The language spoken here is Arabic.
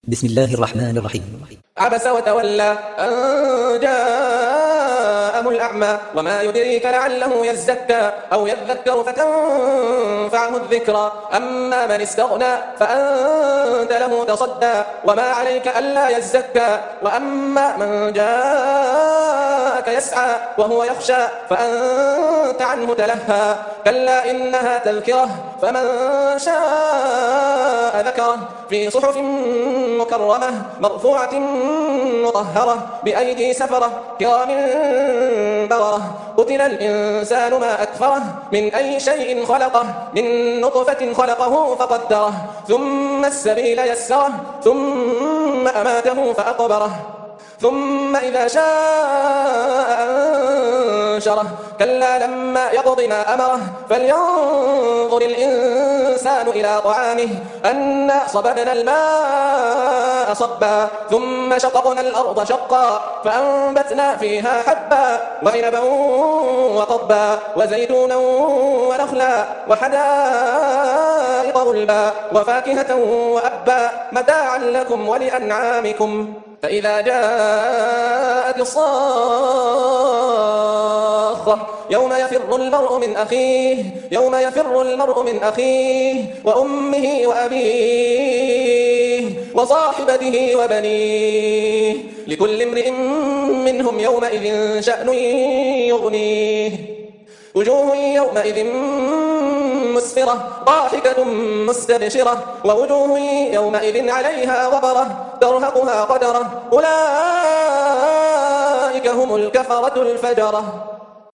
بسم الله الرحمن الرحيم. عبس وتولى أن جاءه الأعمى وما يدريك لعله يزكى أو يذكر فتنفعه الذكرى أما من استغنى فأنت له تصدى وما عليك ألا يزكى وأما من جاءك يسعى وهو يخشى فأنت عنه تلهى كلا إنها تذكرة فمن شاء ذكره في صحف مكرمة مرفوعة مطهرة بأيدي سفرة كرام بررة قتل الإنسان ما أكفره من أي شيء خلقه من نطفة خلقه فقدره ثم السبيل يسره ثم أماته فأقبره ثم إذا شاء أنشره كلا لما يقض ما أمره فلينظر الإنسان إلى طعامه أنا صببنا الماء صبا ثم شققنا الأرض شقا فأنبتنا فيها حبا وعنبا وقضبا وزيتونا ونخلا وحدائق غلبا وفاكهة وأبا متاعا لكم ولأنعامكم فإذا جاءت الصاخة يوم يفر المرء من أخيه وأمه وأبيه وصاحبته وبنيه لكل امرئ منهم يومئذ شأن يغنيه وجوه يومئذ مسفرة ضاحكة مستبشرة ووجوه يومئذ عليها غبرة ترهقها قدرة أولئك هم الكفرة الفجرة.